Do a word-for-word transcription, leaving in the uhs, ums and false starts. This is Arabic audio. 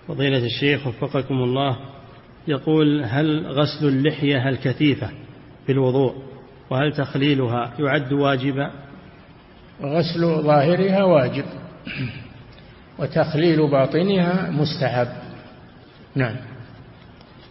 فضيلة الشيخ وفقكم الله، يقول: هل غسل اللحية الكثيفة في الوضوء، وهل تخليلها يعد واجبا؟ غسل ظاهرها واجب، وتخليل باطنها مستحب. نعم.